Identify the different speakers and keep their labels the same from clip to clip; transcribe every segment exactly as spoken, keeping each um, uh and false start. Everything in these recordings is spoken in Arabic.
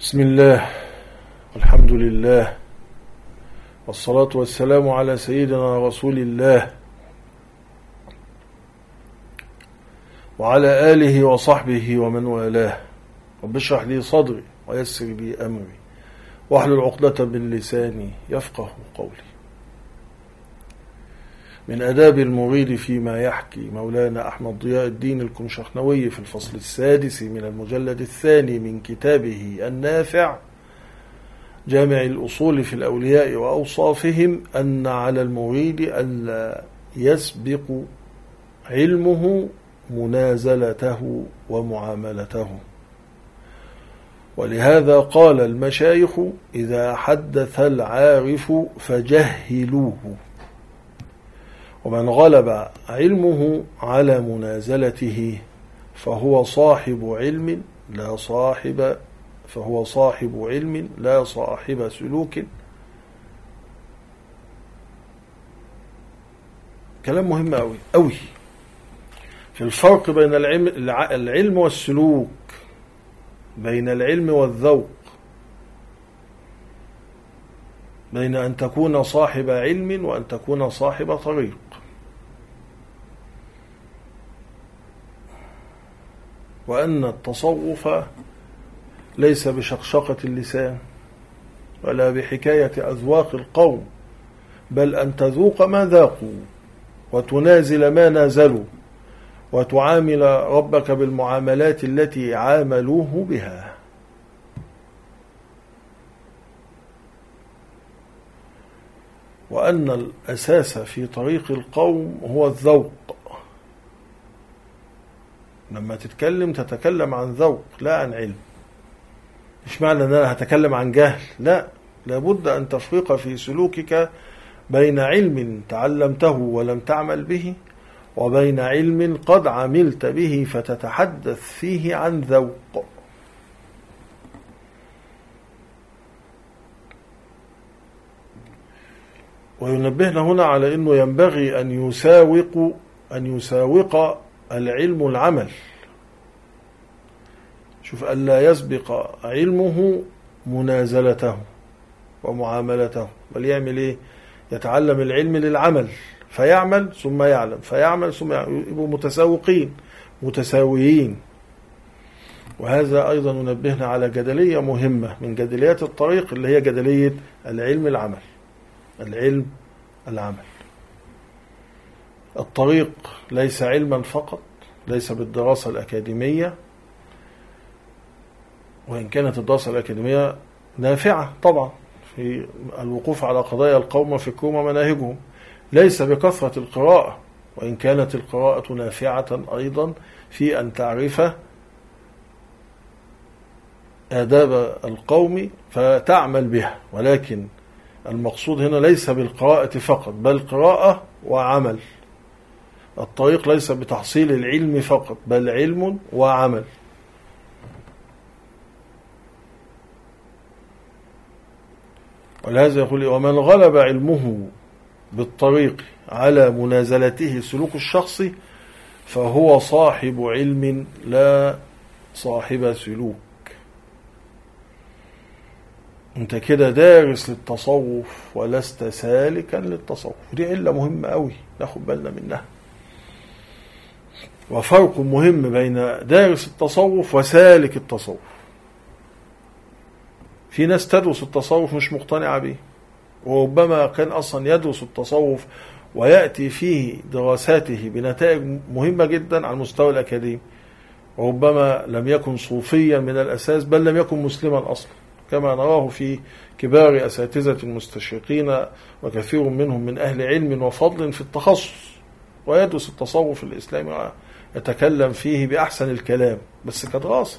Speaker 1: بسم الله والحمد لله والصلاة والسلام على سيدنا رسول الله وعلى آله وصحبه ومن والاه. رب اشرح لي صدري ويسر لي أمري واحلل عقدة من لساني يفقه قولي. من آداب المريد فيما يحكي مولانا أحمد ضياء الدين الكمشخنوي في الفصل السادس من المجلد الثاني من كتابه النافع جامع الأصول في الأولياء وأوصافهم أن على المريد ألا يسبق علمه منازلته ومعاملته. ولهذا قال المشايخ: إذا حدث العارف فجهلوه. ومن غلب علمه على منازلته فهو صاحب علم لا صاحب فهو صاحب علم لا صاحب سلوك. كلام مهم أوي أوي في الفرق بين العلم, العلم والسلوك، بين العلم والذوق، بين أن تكون صاحب علم وأن تكون صاحب طريق. وأن التصوف ليس بشقشقة اللسان ولا بحكاية أذواق القوم، بل أن تذوق ما ذاقوا وتنازل ما نازلوا وتعامل ربك بالمعاملات التي عاملوه بها. وأن الأساس في طريق القوم هو الذوق. لما تتكلم تتكلم عن ذوق لا عن علم. مش معنى أن أنا هتكلم عن جهل، لا، لابد أن تفرق في سلوكك بين علم تعلمته ولم تعمل به وبين علم قد عملت به فتتحدث فيه عن ذوق. وينبهنا هنا على أنه ينبغي أن يساوق أن يساوق العلم العمل. شوف، ألا يسبق علمه منازلته ومعاملته، بل يعمل إيه؟ يتعلم العلم للعمل، فيعمل ثم يعلم، فيعمل ثم يعلم، يبقوا متساوقين متساويين. وهذا أيضا ينبهنا على جدلية مهمة من جدليات الطريق، اللي هي جدلية العلم العمل. العلم العمل الطريق ليس علما فقط، ليس بالدراسة الأكاديمية، وإن كانت الدراسة الأكاديمية نافعة طبعا في الوقوف على قضايا القوم وفكرهم ومناهجهم، ليس بكثرة القراءة، وإن كانت القراءة نافعة أيضا في أن تعرف آداب القوم فتعمل بها. ولكن المقصود هنا ليس بالقراءة فقط، بل قراءة وعمل. الطريق ليس بتحصيل العلم فقط، بل علم وعمل. ولهذا يقول: ومن غلب علمه بالطريق على منازلته سلوك الشخص فهو صاحب علم لا صاحب سلوك. انت كده دارس للتصوف ولست سالكا للتصوف. دي علة مهمة قوي ناخد بالنا منها. وفرق مهم بين دارس التصوف وسالك التصوف. في ناس تدرس التصوف مش مقتنعة به، وربما كان أصلا يدرس التصوف ويأتي فيه دراساته بنتائج مهمة جدا على المستوى الأكاديمي، وربما لم يكن صوفيا من الأساس، بل لم يكن مسلما أصلا، كما نراه في كبار أساتذة المستشرقين، وكثير منهم من أهل علم وفضل في التخصص، ويدرس التصوف الإسلامي ويتكلم فيه بأحسن الكلام، بس كدراسة،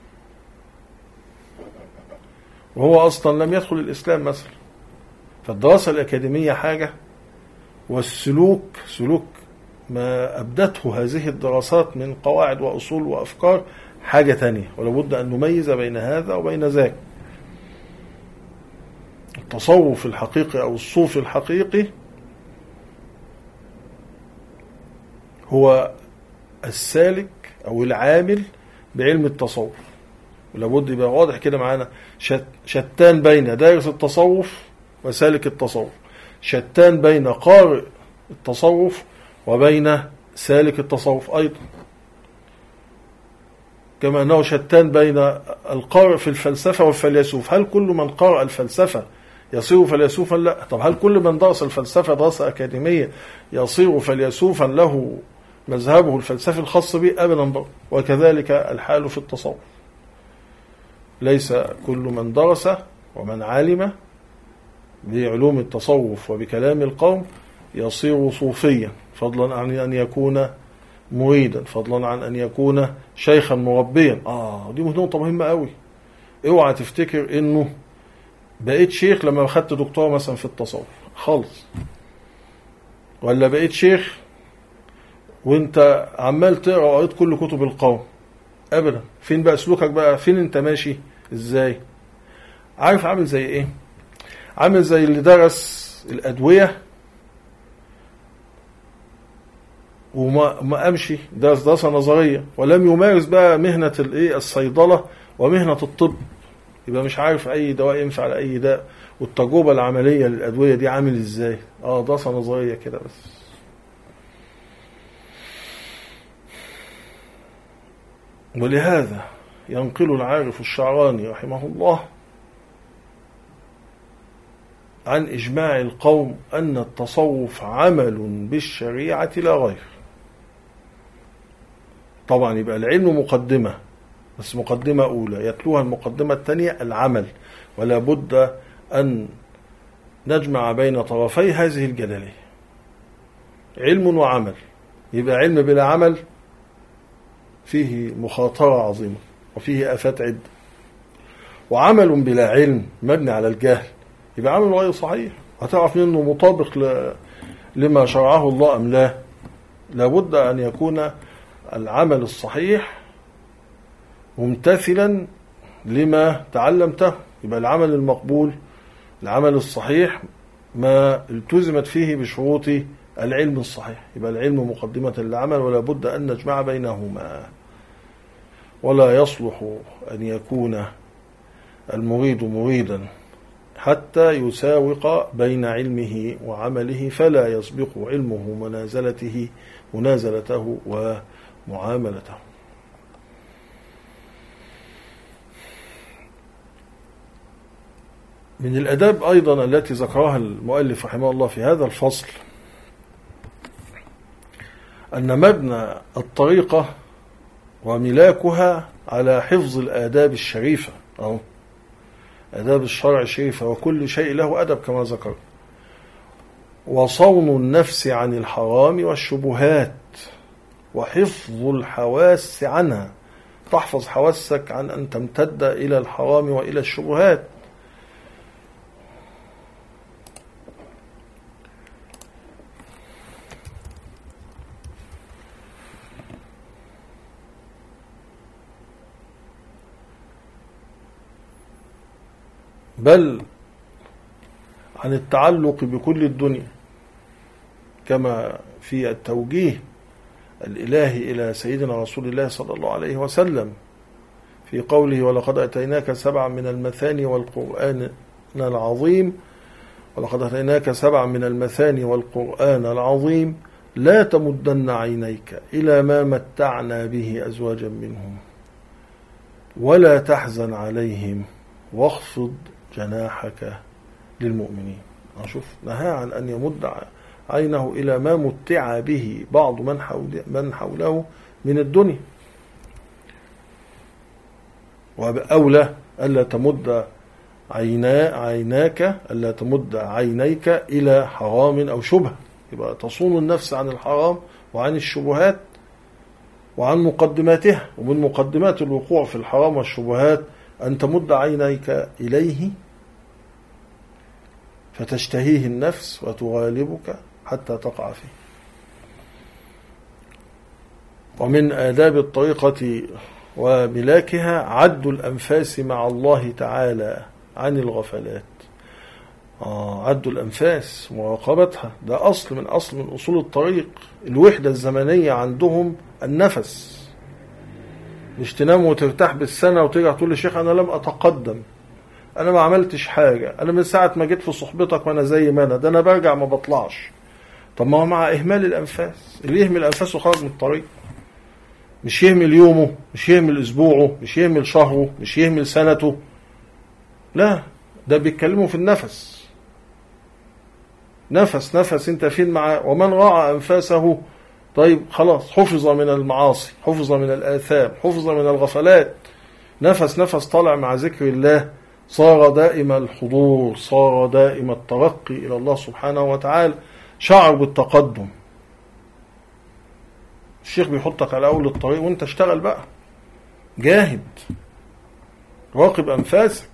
Speaker 1: وهو أصلا لم يدخل الإسلام مثلا. فالدراسة الأكاديمية حاجة، والسلوك سلوك ما أبدته هذه الدراسات من قواعد وأصول وأفكار حاجة تانية. ولابد أن نميز بين هذا وبين ذاك. التصوف الحقيقي أو الصوفي الحقيقي هو السالك أو العامل بعلم التصوف، ولابد يبقى واضح كده معانا، شتان بين دارس التصوف وسالك التصوف، شتان بين قارئ التصوف وبين سالك التصوف أيضا، كما أنه شتان بين القارئ في الفلسفة والفيلسوف. هل كل من قرأ الفلسفة يصير فيلسوفا؟ لا. طب هل كل من درس الفلسفة دراسة أكاديمية يصير فيلسوفا له مذهبه الفلسفي الخاص به؟ أبدا. وكذلك الحال في التصوف، ليس كل من درس ومن علم بعلوم التصوف وبكلام القوم يصير صوفيا، فضلا عن أن يكون مريدا، فضلا عن أن يكون شيخا مربيا. آه دي نقطة مهمة قوي. اوعى تفتكر انه بقيت شيخ لما اخدت دكتوراه مثلا في التصوف خالص، ولا بقيت شيخ وانت عمال تقرا وقريت كل كتب القوم. ابدا. فين بقى سلوكك بقى؟ فين انت ماشي ازاي؟ عارف عامل زي ايه؟ عامل زي اللي درس الادويه وما ما امشي درس دراسه نظريه ولم يمارس بقى مهنه الايه الصيدله ومهنه الطب، يبقى مش عارف اي دواء ينفع لاي داء، والتجربه العمليه للادويه دي عامل ازاي. اه دراسه نظريه كده بس. ولهذا ينقل العارف الشعراني رحمه الله عن إجماع القوم أن التصوف عمل بالشريعة لا غير. طبعا يبقى العلم مقدمة، بس مقدمة أولى يتلوها المقدمة الثانية العمل، ولا بد أن نجمع بين طرفي هذه الجدلية، علم وعمل. يبقى علم بلا عمل فيه مخاطرة عظيمة وفيه آفات عدة، وعمل بلا علم مبني على الجهل يبقى عمل غير صحيح، هتعرف منه مطابق لما شرعه الله أم لا. لابد أن يكون العمل الصحيح ممتثلا لما تعلمته. يبقى العمل المقبول، العمل الصحيح ما التزمت فيه بشروط العلم الصحيح. يبقى العلم مقدمة للعمل، ولا بد أن نجمع بينهما. ولا يصلح أن يكون المريد مريدا حتى يساوق بين علمه وعمله، فلا يسبق علمه منازلته منازلته ومعاملته. من الأداب أيضا التي ذكرها المؤلف رحمه الله في هذا الفصل أن مبنى الطريقة وملاكها على حفظ الآداب الشريفة، أو آداب الشرع الشريفة، وكل شيء له أدب كما ذكر، وصون النفس عن الحرام والشبهات، وحفظ الحواس عنها. تحفظ حواسك عن أن تمتد إلى الحرام وإلى الشبهات. بل عن التعلق بكل الدنيا، كما في التوجيه الإلهي إلى سيدنا رسول الله صلى الله عليه وسلم في قوله: ولقد أتيناك سبعا من المثاني والقرآن العظيم ولقد أتيناك سبعا من المثاني والقرآن العظيم لا تمدن عينيك إلى ما متعنا به أزواجا منهم ولا تحزن عليهم واخفض جناحك للمؤمنين. أشوف نهى عن أن يمد عينه إلى ما متع به بعض من حوله, من حوله من الدنيا، وأولى ألا تمد عينا عيناك ألا تمد عينيك إلى حرام أو شبهة. يبقى تصون النفس عن الحرام وعن الشبهات وعن مقدماتها. ومن مقدمات الوقوع في الحرام والشبهات أن تمد عينيك إليه فتشتهيه النفس وتغالبك حتى تقع فيه. ومن آداب الطريقة وملاكها عد الأنفاس مع الله تعالى عن الغفلات. آه عد الأنفاس مراقبتها، ده أصل من أصل من أصول الطريق. الوحدة الزمنية عندهم النفس، مش تنام وترتاح بالسنة وترجع تقول للشيخ أنا لم أتقدم، أنا ما عملتش حاجة، أنا من ساعة ما جيت في صحبتك وأنا زي ما أنا، ده أنا برجع ما بطلعش. طب ما هو مع إهمال الأنفاس، اللي يهمل أنفاسه خرج من الطريق. مش يهمل يومه، مش يهمل أسبوعه، مش يهمل شهره، مش يهمل سنته، لا، ده بيتكلموا في النفس. نفس نفس انت فين معاه؟ ومن راعى أنفاسه طيب خلاص حفظ من المعاصي، حفظ من الآثام، حفظ من الغفلات. نفس نفس طالع مع ذكر الله، صار دائم الحضور، صار دائم الترقي إلى الله سبحانه وتعالى، شعر بالتقدم. الشيخ بيحطك على أول الطريق وانت اشتغل بقى، جاهد، راقب أنفاسك.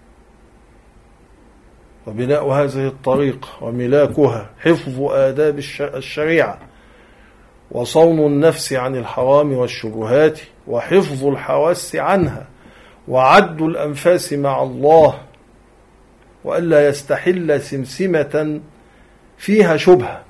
Speaker 1: وبناء هذه الطريق وملاكها حفظ آداب الشريعة، وصون النفس عن الحرام والشبهات، وحفظ الحواس عنها، وعد الأنفاس مع الله، وألا يستحل سمسمة فيها شبهة.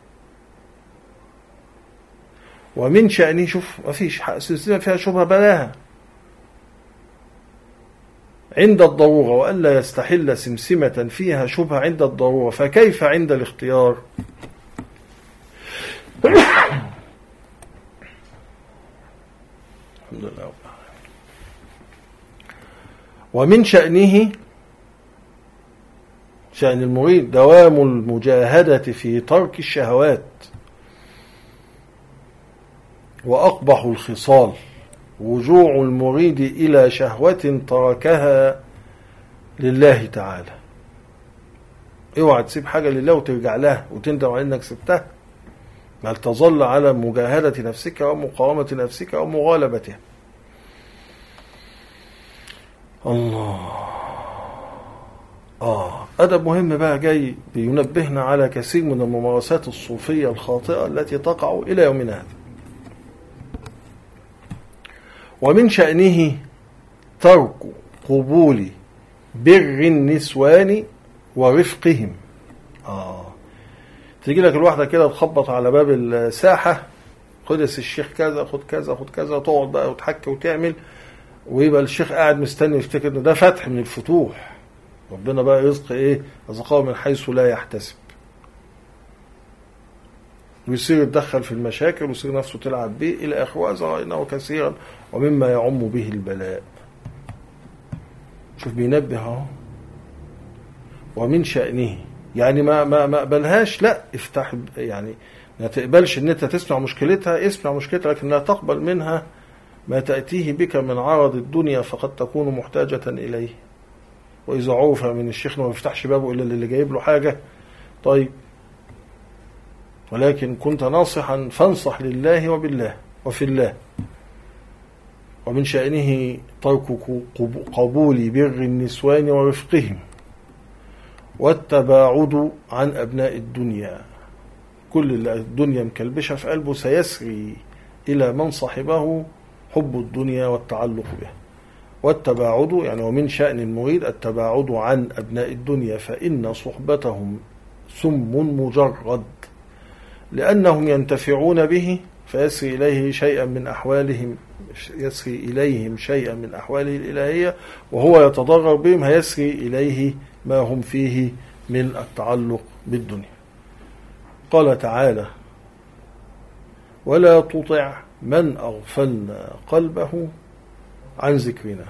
Speaker 1: ومن شأنه، شوف ما فيش سمسمة فيها شبهة بلاها عند الضرورة، وألا يستحل سمسمة فيها شبهة عند الضرورة، فكيف عند الاختيار؟ الحمد لله. ومن شأنه، شأن المريد، دوام المجاهدة في ترك الشهوات، وأقبح الخصال رجوع المريد إلى شهوة تركها لله تعالى. اوعى تسيب حاجة لله وترجع لها وتندم على انك سبتها، بل تظل على مجاهدة نفسك ومقاومة نفسك ومغالبتها. الله. آه أدب مهم بقى جاي بينبهنا على كثير من الممارسات الصوفية الخاطئة التي تقع إلى يومنا هذا. ومن شأنه ترك قبول بر النسوان ورفقهم. آه تيجي لك الواحدة كده تخبط على باب الساحة، خد يا الشيخ كذا، خد كذا، خد كذا، تقعد بقى وتحكي وتعمل، ويبقى الشيخ قاعد مستني يفتكر ان ده فتح من الفتوح، ربنا بقى يرزق ايه، رزقه من حيث لا يحتسب، ويصير يتدخل في المشاكل ويصير نفسه تلعب به الى اخره. وهذا رأيناه كثيرا ومما يعم به البلاء. شوف بينبه اهو. ومن شأنه يعني ما ما ما قبلهاش، لا افتح، يعني ما تقبلش ان انت تسمع مشكلتها، اسمع مشكلتها، لكن لا تقبل منها ما تأتيه بك من عرض الدنيا، فقد تكون محتاجة إليه. وإذا عرف من الشيخ ما يفتحش بابه إلا اللي جايب له حاجة، طيب، ولكن كنت ناصحا فانصح لله وبالله وفي الله. ومن شأنه ترك قبول بر النسوان ورفقهم، والتباعد عن أبناء الدنيا. كل اللي الدنيا مكلبشة في قلبه سيسري إلى من صاحبه حب الدنيا والتعلق به. والتباعد يعني ومن شأن المريد التباعد عن أبناء الدنيا، فإن صحبتهم سم مجرد، لأنهم ينتفعون به فيسري إليه شيئا من أحوالهم، يسري إليهم شيئا من أحواله الإلهية، وهو يتضرر بهم هيسري إليه ما هم فيه من التعلق بالدنيا. قال تعالى: ولا تطع من أغفلنا قلبه عن ذكرنا.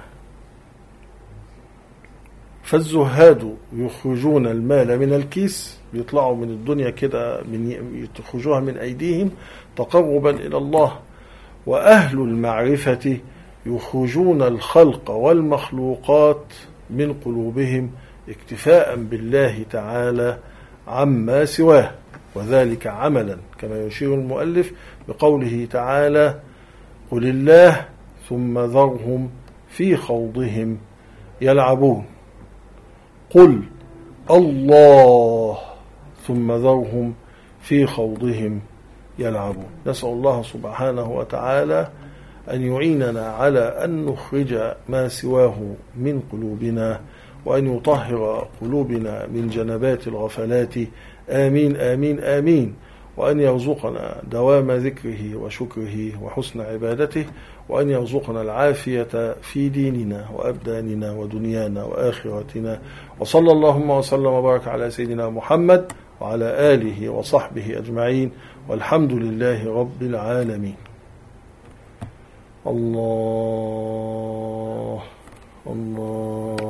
Speaker 1: فالزهاد يخرجون المال من الكيس، بيطلعوا من الدنيا كده، من يخرجوها من أيديهم تقربا إلى الله. وأهل المعرفة يخرجون الخلق والمخلوقات من قلوبهم اكتفاء بالله تعالى عما سواه، وذلك عملا كما يشير المؤلف بقوله تعالى: قل الله ثم ذرهم في خوضهم يلعبون. قل الله ثم ذرهم في خوضهم يلعبون. نسأل الله سبحانه وتعالى أن يعيننا على أن نخرج ما سواه من قلوبنا، وأن يطهر قلوبنا من جنبات الغفلات. آمين آمين آمين. وأن يرزقنا دوام ذكره وشكره وحسن عبادته، وأن يرزقنا العافية في ديننا وأبداننا ودنيانا وآخرتنا. وصلى اللهم وسلم وبارك على سيدنا محمد وعلى آله وصحبه أجمعين، والحمد لله رب العالمين. الله الله.